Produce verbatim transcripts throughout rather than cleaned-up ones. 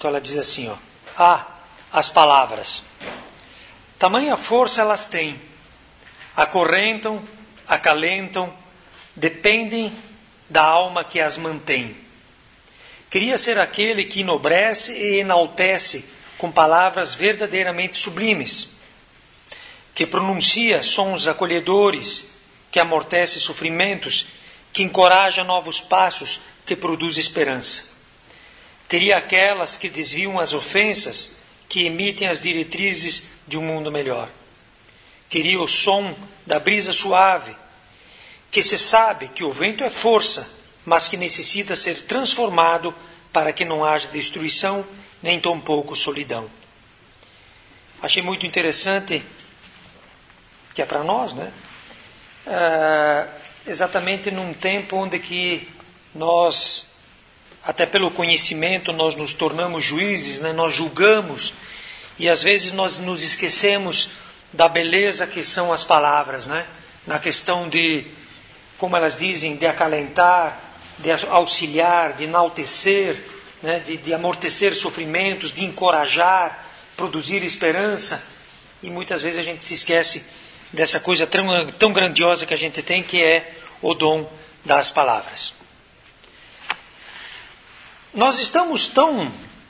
Então ela diz assim, ó, ah, as palavras, tamanha força elas têm, acorrentam, acalentam, dependem da alma que as mantém. Queria ser aquele que enobrece e enaltece com palavras verdadeiramente sublimes, que pronuncia sons acolhedores, que amortece sofrimentos, que encoraja novos passos, que produz esperança. Queria aquelas que desviam as ofensas, que emitem as diretrizes de um mundo melhor. Queria o som da brisa suave, que se sabe que o vento é força, mas que necessita ser transformado para que não haja destruição, nem tampouco solidão. Achei muito interessante, que é para nós, né? Ah, exatamente num tempo onde que nós, até pelo conhecimento, nós nos tornamos juízes, né? Nós julgamos, e às vezes nós nos esquecemos da beleza que são as palavras, né? Na questão de, como elas dizem, de acalentar, de auxiliar, de enaltecer, né? de, de amortecer sofrimentos, de encorajar, produzir esperança. E muitas vezes a gente se esquece dessa coisa tão, tão grandiosa que a gente tem, que é o dom das palavras. Nós estamos tão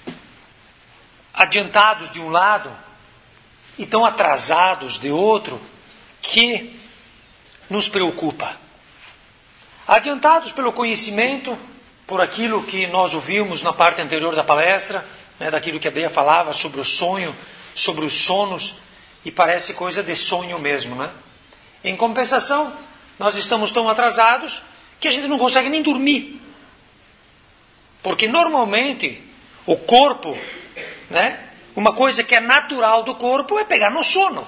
adiantados de um lado e tão atrasados de outro que nos preocupa. Adiantados pelo conhecimento, por aquilo que nós ouvimos na parte anterior da palestra, né, daquilo que a Bea falava sobre o sonho, sobre os sonos, e parece coisa de sonho mesmo, né? Em compensação, nós estamos tão atrasados que a gente não consegue nem dormir. Porque normalmente o corpo, né, uma coisa que é natural do corpo é pegar no sono.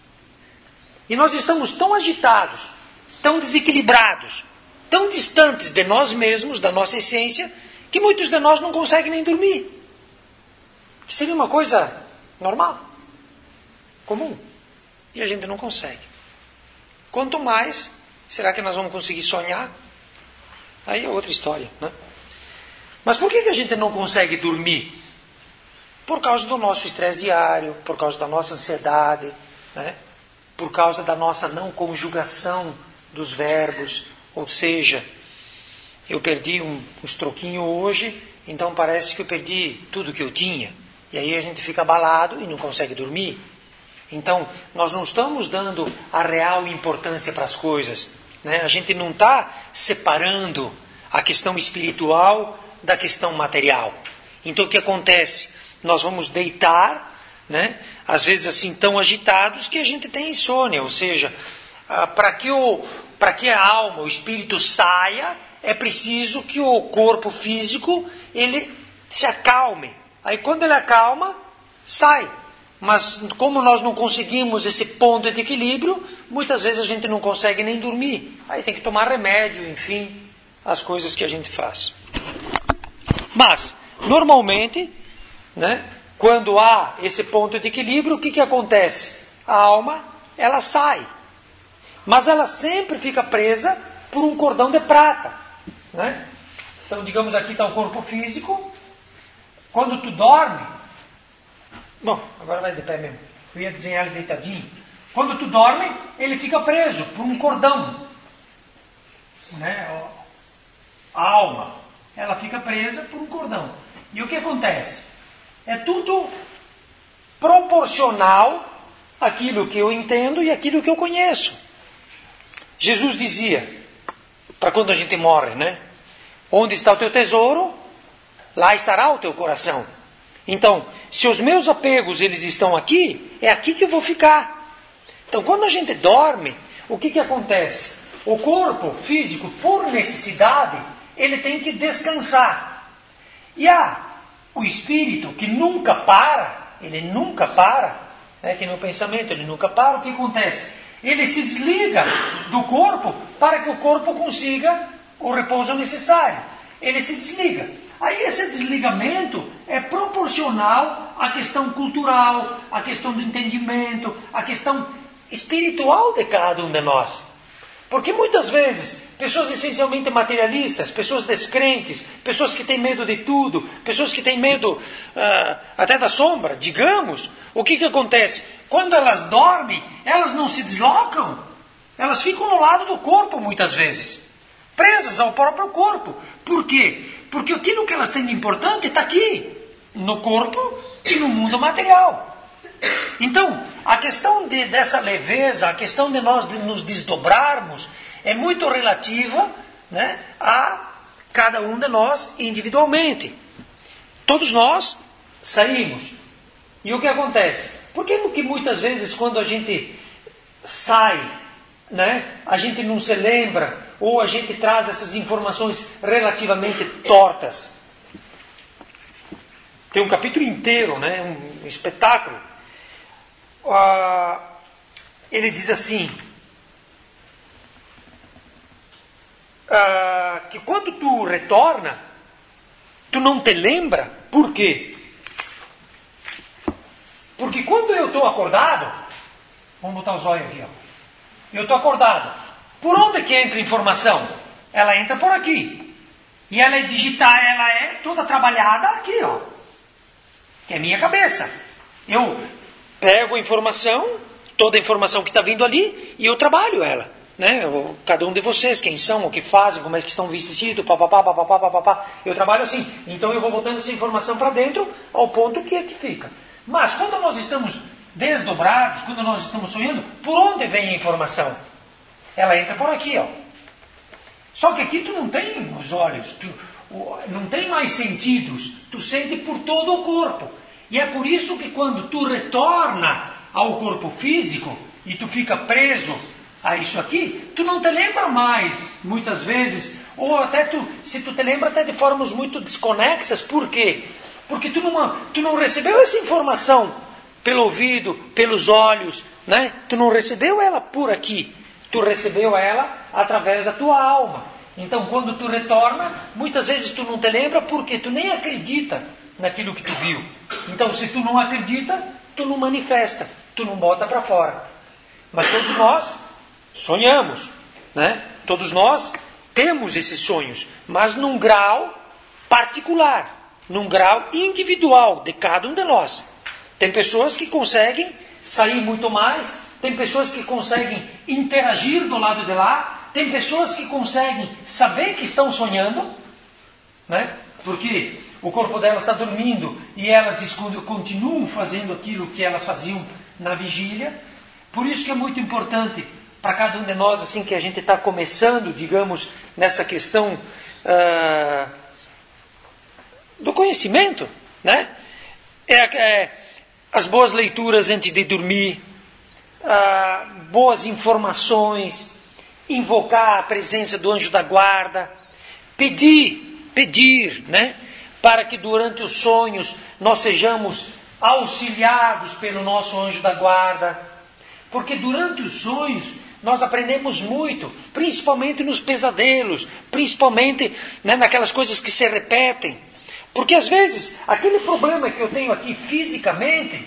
E nós estamos tão agitados, tão desequilibrados, tão distantes de nós mesmos, da nossa essência, que muitos de nós não conseguem nem dormir. Que seria uma coisa normal, comum. E a gente não consegue. Quanto mais, será que nós vamos conseguir sonhar? Aí é outra história, né? Mas por que que a gente não consegue dormir? Por causa do nosso estresse diário, por causa da nossa ansiedade, né? Por causa da nossa não conjugação dos verbos. Ou seja, eu perdi um, uns troquinhos hoje, então parece que eu perdi tudo que eu tinha. E aí a gente fica abalado e não consegue dormir. Então, nós não estamos dando a real importância para as coisas, né? A gente não está separando a questão espiritual da questão material. Então, o que acontece? Nós vamos deitar, né? Às vezes assim, tão agitados que a gente tem insônia. Ou seja, ah, para que o... Para que a alma, o espírito saia, é preciso que o corpo físico ele se acalme. Aí quando ele acalma, sai. Mas como nós não conseguimos esse ponto de equilíbrio, muitas vezes a gente não consegue nem dormir. Aí tem que tomar remédio, enfim, as coisas que a gente faz. Mas, normalmente, né, quando há esse ponto de equilíbrio, o que, que acontece? A alma, ela sai. Mas ela sempre fica presa por um cordão de prata, né? Então, digamos, aqui está o corpo físico. Quando tu dorme... Bom, agora vai de pé mesmo. Eu ia desenhar ele deitadinho. Quando tu dorme, ele fica preso por um cordão, né? A alma, ela fica presa por um cordão. E o que acontece? É tudo proporcional àquilo que eu entendo e àquilo que eu conheço. Jesus dizia, para quando a gente morre, né? Onde está o teu tesouro, lá estará o teu coração. Então, se os meus apegos eles estão aqui, é aqui que eu vou ficar. Então, quando a gente dorme, o que, que acontece? O corpo físico, por necessidade, ele tem que descansar. E há o espírito que nunca para, ele nunca para, né? Que no pensamento ele nunca para, o que acontece? Ele se desliga do corpo para que o corpo consiga o repouso necessário. Ele se desliga. Aí esse desligamento é proporcional à questão cultural, à questão do entendimento, à questão espiritual de cada um de nós. Porque muitas vezes pessoas essencialmente materialistas, pessoas descrentes, pessoas que têm medo de tudo, pessoas que têm medo uh, até da sombra, digamos, o que, que acontece? Quando elas dormem, elas não se deslocam, elas ficam no lado do corpo muitas vezes, presas ao próprio corpo. Por quê? Porque aquilo que elas têm de importante está aqui, no corpo e no mundo material. Então, a questão de, dessa leveza, a questão de nós de nos desdobrarmos, é muito relativa, né, a cada um de nós individualmente. Todos nós saímos. E o que acontece? Por que, que muitas vezes quando a gente sai, né, a gente não se lembra, ou a gente traz essas informações relativamente tortas? Tem um capítulo inteiro, né, um, um espetáculo. Uh, ele diz assim, uh, que quando tu retorna, tu não te lembra. Por quê? Porque quando eu estou acordado, vamos botar os olhos aqui, ó. Eu estou acordado. Por onde que entra a informação? Ela entra por aqui. E ela é digital, ela é toda trabalhada aqui, ó. Que é minha cabeça. Eu pego a informação, toda a informação que está vindo ali, e eu trabalho ela. Né? Eu, cada um de vocês, quem são, o que fazem, como é que estão vestidos, papapá, papapá, papapá. Eu trabalho assim. Então eu vou botando essa informação para dentro, ao ponto que é que fica. Mas quando nós estamos desdobrados, quando nós estamos sonhando, por onde vem a informação? Ela entra por aqui, ó. Só que aqui tu não tem os olhos, tu, não tem mais sentidos, tu sente por todo o corpo. E é por isso que quando tu retorna ao corpo físico e tu fica preso a isso aqui, tu não te lembra mais, muitas vezes, ou até tu, se tu te lembra até de formas muito desconexas. Por quê? Porque tu não, tu não recebeu essa informação pelo ouvido, pelos olhos, né? Tu não recebeu ela por aqui, tu recebeu ela através da tua alma. Então quando tu retorna, muitas vezes tu não te lembra porque tu nem acredita naquilo que tu viu. Então se tu não acredita, tu não manifesta, tu não bota para fora. Mas todos nós sonhamos, né? Todos nós temos esses sonhos, mas num grau particular, num grau individual de cada um de nós. Tem pessoas que conseguem sair muito mais, tem pessoas que conseguem interagir do lado de lá, tem pessoas que conseguem saber que estão sonhando, né? Porque o corpo delas está dormindo e elas continuam fazendo aquilo que elas faziam na vigília. Por isso que é muito importante para cada um de nós, assim que a gente está começando, digamos, nessa questão uh, do conhecimento, né? É, é, as boas leituras antes de dormir, uh, boas informações, invocar a presença do anjo da guarda, pedir, pedir, né? Para que durante os sonhos nós sejamos auxiliados pelo nosso anjo da guarda. Porque durante os sonhos nós aprendemos muito, principalmente nos pesadelos, principalmente, né, naquelas coisas que se repetem. Porque às vezes aquele problema que eu tenho aqui fisicamente,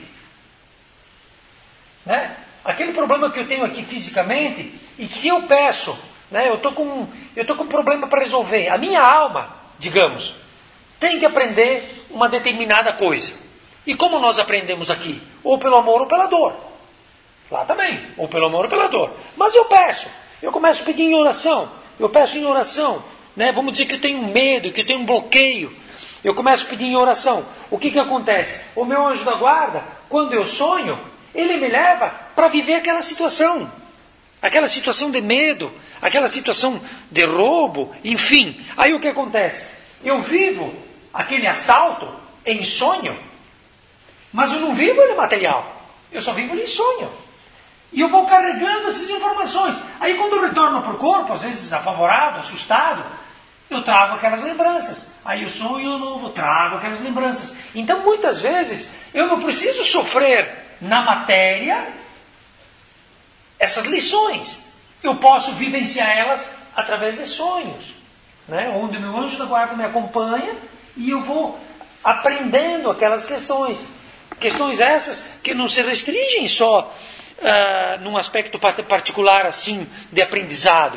né, aquele problema que eu tenho aqui fisicamente, e que se eu peço, né, eu estou com, eu estou com um problema para resolver, a minha alma, digamos, tem que aprender uma determinada coisa. E como nós aprendemos aqui? Ou pelo amor ou pela dor. Lá também, ou pelo amor ou pela dor. Mas eu peço, eu começo a pedir em oração, eu peço em oração, né? Vamos dizer que eu tenho medo, que eu tenho um bloqueio, eu começo a pedir em oração. O que que acontece? O meu anjo da guarda, quando eu sonho, ele me leva para viver aquela situação, aquela situação de medo, aquela situação de roubo, enfim. Aí o que acontece? Eu vivo aquele assalto em sonho, mas eu não vivo ele material, eu só vivo ele em sonho. E eu vou carregando essas informações. Aí quando eu retorno para o corpo, às vezes apavorado, assustado, eu trago aquelas lembranças. Aí eu sonho novo, trago aquelas lembranças. Então muitas vezes eu não preciso sofrer na matéria essas lições. Eu posso vivenciar elas através de sonhos, né? Onde o meu anjo da guarda me acompanha e eu vou aprendendo aquelas questões. Questões essas que não se restringem só Uh, num aspecto particular assim de aprendizado,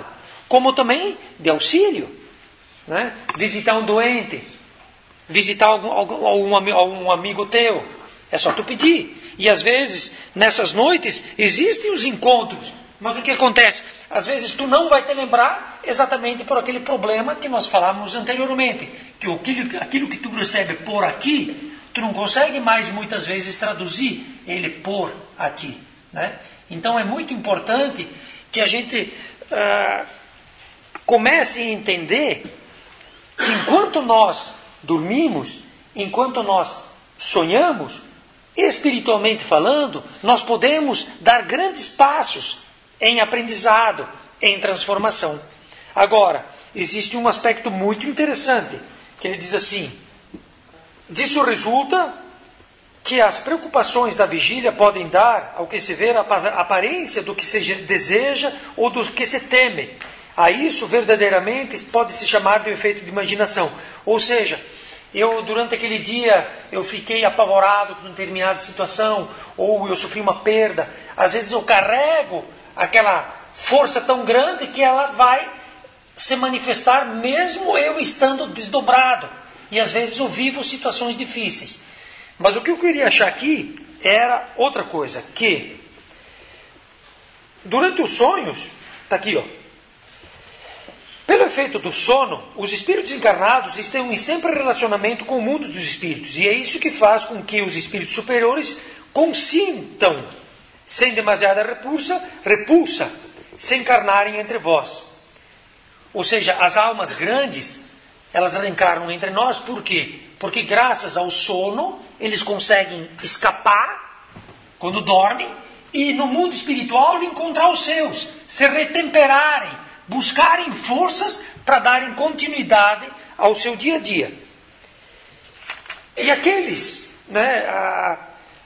como também de auxílio, né? Visitar um doente, visitar algum, algum, algum, algum amigo teu, é só tu pedir. E às vezes, nessas noites, existem os encontros, mas o que acontece? Às vezes tu não vai te lembrar exatamente por aquele problema que nós falamos anteriormente, que aquilo, aquilo que tu recebe por aqui, tu não consegue mais muitas vezes traduzir ele por aqui, né? Então é muito importante que a gente uh, comece a entender que enquanto nós dormimos, enquanto nós sonhamos, espiritualmente falando, nós podemos dar grandes passos em aprendizado, em transformação. Agora, existe um aspecto muito interessante, que ele diz assim: disso resulta que as preocupações da vigília podem dar ao que se vê a aparência do que se deseja ou do que se teme. A isso, verdadeiramente, pode se chamar de um efeito de imaginação. Ou seja, eu durante aquele dia eu fiquei apavorado com determinada situação, ou eu sofri uma perda. Às vezes eu carrego aquela força tão grande que ela vai se manifestar mesmo eu estando desdobrado. E às vezes eu vivo situações difíceis. Mas o que eu queria achar aqui era outra coisa, que durante os sonhos, está aqui, ó. Pelo efeito do sono, os espíritos encarnados estão em sempre relacionamento com o mundo dos espíritos. E é isso que faz com que os espíritos superiores consintam, sem demasiada repulsa, repulsa, se encarnarem entre vós. Ou seja, as almas grandes, elas reencarnam entre nós, por quê? Porque graças ao sono, eles conseguem escapar quando dormem e no mundo espiritual encontrar os seus, se retemperarem, buscarem forças para darem continuidade ao seu dia a dia. E aqueles, né, a,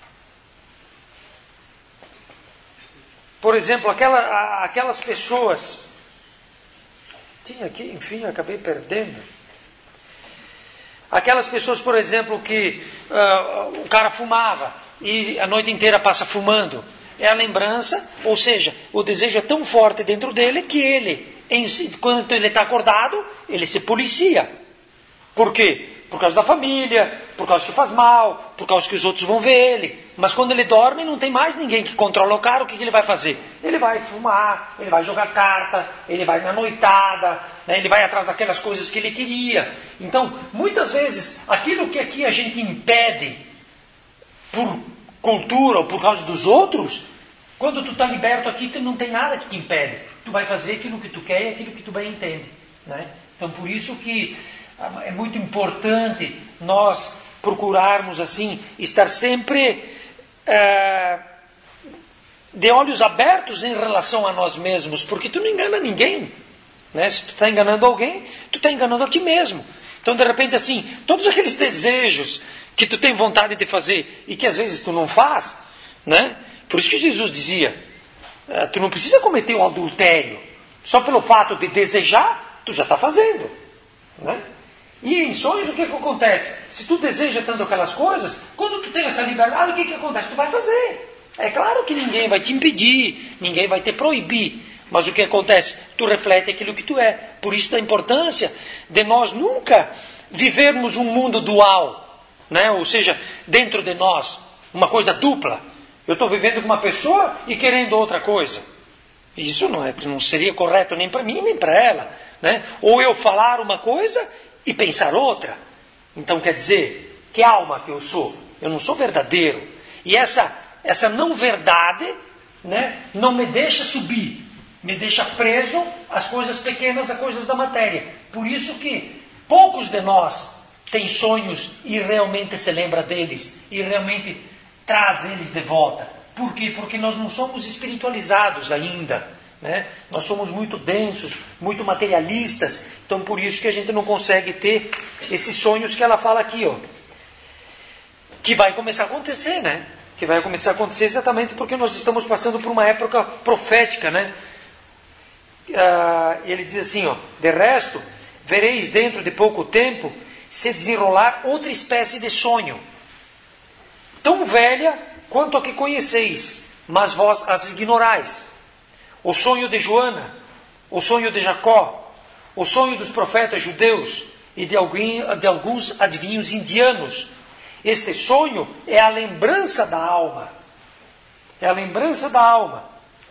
por exemplo, aquela, a, aquelas pessoas, tinha aqui, enfim, acabei perdendo. Aquelas pessoas, por exemplo, que uh, o cara fumava e a noite inteira passa fumando. É a lembrança, ou seja, o desejo é tão forte dentro dele que ele, em, quando ele está acordado, ele se policia. Por quê? Por causa da família, por causa que faz mal, por causa que os outros vão ver ele. Mas quando ele dorme, não tem mais ninguém que controla o cara, o que, que ele vai fazer? Ele vai fumar, ele vai jogar carta, ele vai na noitada, né? Ele vai atrás daquelas coisas que ele queria. Então, muitas vezes, aquilo que aqui a gente impede por cultura ou por causa dos outros, quando tu está liberto aqui, tu não tem nada que te impede. Tu vai fazer aquilo que tu quer e aquilo que tu bem entende, né? Então, por isso que é muito importante nós procurarmos assim, estar sempre é, de olhos abertos em relação a nós mesmos, porque tu não engana ninguém, né? Se tu está enganando alguém, tu está enganando a ti mesmo. Então, de repente, assim, todos aqueles desejos que tu tem vontade de fazer e que às vezes tu não faz, né? Por isso que Jesus dizia, tu não precisa cometer um adultério, só pelo fato de desejar, tu já está fazendo, né? E em sonhos o que, que acontece? Se tu deseja tanto aquelas coisas, quando tu tem essa liberdade, o que, que acontece? Tu vai fazer. É claro que ninguém vai te impedir, ninguém vai te proibir, mas o que acontece? Tu reflete aquilo que tu é. Por isso da importância de nós nunca vivermos um mundo dual, né? Ou seja, dentro de nós, uma coisa dupla. Eu estou vivendo com uma pessoa e querendo outra coisa. Isso não, é, não seria correto nem para mim, nem para ela, né? Ou eu falar uma coisa e pensar outra. Então quer dizer, que alma que eu sou? Eu não sou verdadeiro. E essa, essa não verdade, né, não me deixa subir, me deixa preso às coisas pequenas, às coisas da matéria. Por isso que poucos de nós têm sonhos e realmente se lembra deles, e realmente traz eles de volta. Por quê? Porque nós não somos espiritualizados ainda, né? Nós somos muito densos, muito materialistas. Então por isso que a gente não consegue ter esses sonhos que ela fala aqui, ó, que vai começar a acontecer, né? Que vai começar a acontecer exatamente porque nós estamos passando por uma época profética, né? Ah, ele diz assim, ó, de resto, vereis dentro de pouco tempo se desenrolar outra espécie de sonho, tão velha quanto a que conheceis, mas vós as ignorais. O sonho de Joana, o sonho de Jacó, o sonho dos profetas judeus e de, alguém, de alguns adivinhos indianos. Este sonho é a lembrança da alma. É a lembrança da alma.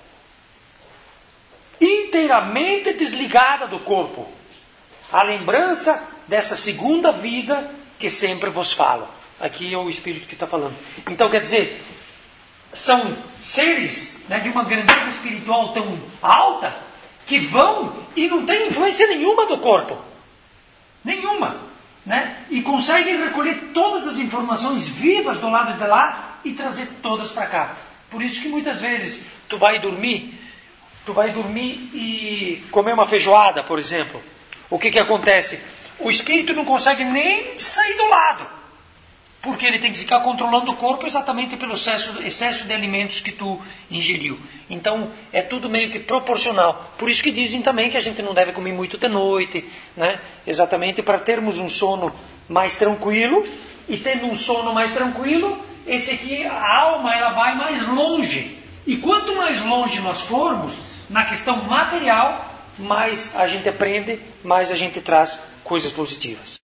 Inteiramente desligada do corpo. A lembrança dessa segunda vida que sempre vos falo. Aqui é o Espírito que está falando. Então, quer dizer, são seres, né, de uma grandeza espiritual tão alta que vão e não tem influência nenhuma do corpo. Nenhuma. Né? E conseguem recolher todas as informações vivas do lado de lá e trazer todas para cá. Por isso que muitas vezes tu vai dormir, tu vai dormir e comer uma feijoada, por exemplo. O que que acontece? O espírito não consegue nem sair do lado. Porque ele tem que ficar controlando o corpo exatamente pelo excesso, excesso de alimentos que tu ingeriu. Então, é tudo meio que proporcional. Por isso que dizem também que a gente não deve comer muito de noite, né? Exatamente para termos um sono mais tranquilo. E tendo um sono mais tranquilo, esse aqui, a alma, ela vai mais longe. E quanto mais longe nós formos, na questão material, mais a gente aprende, mais a gente traz coisas positivas.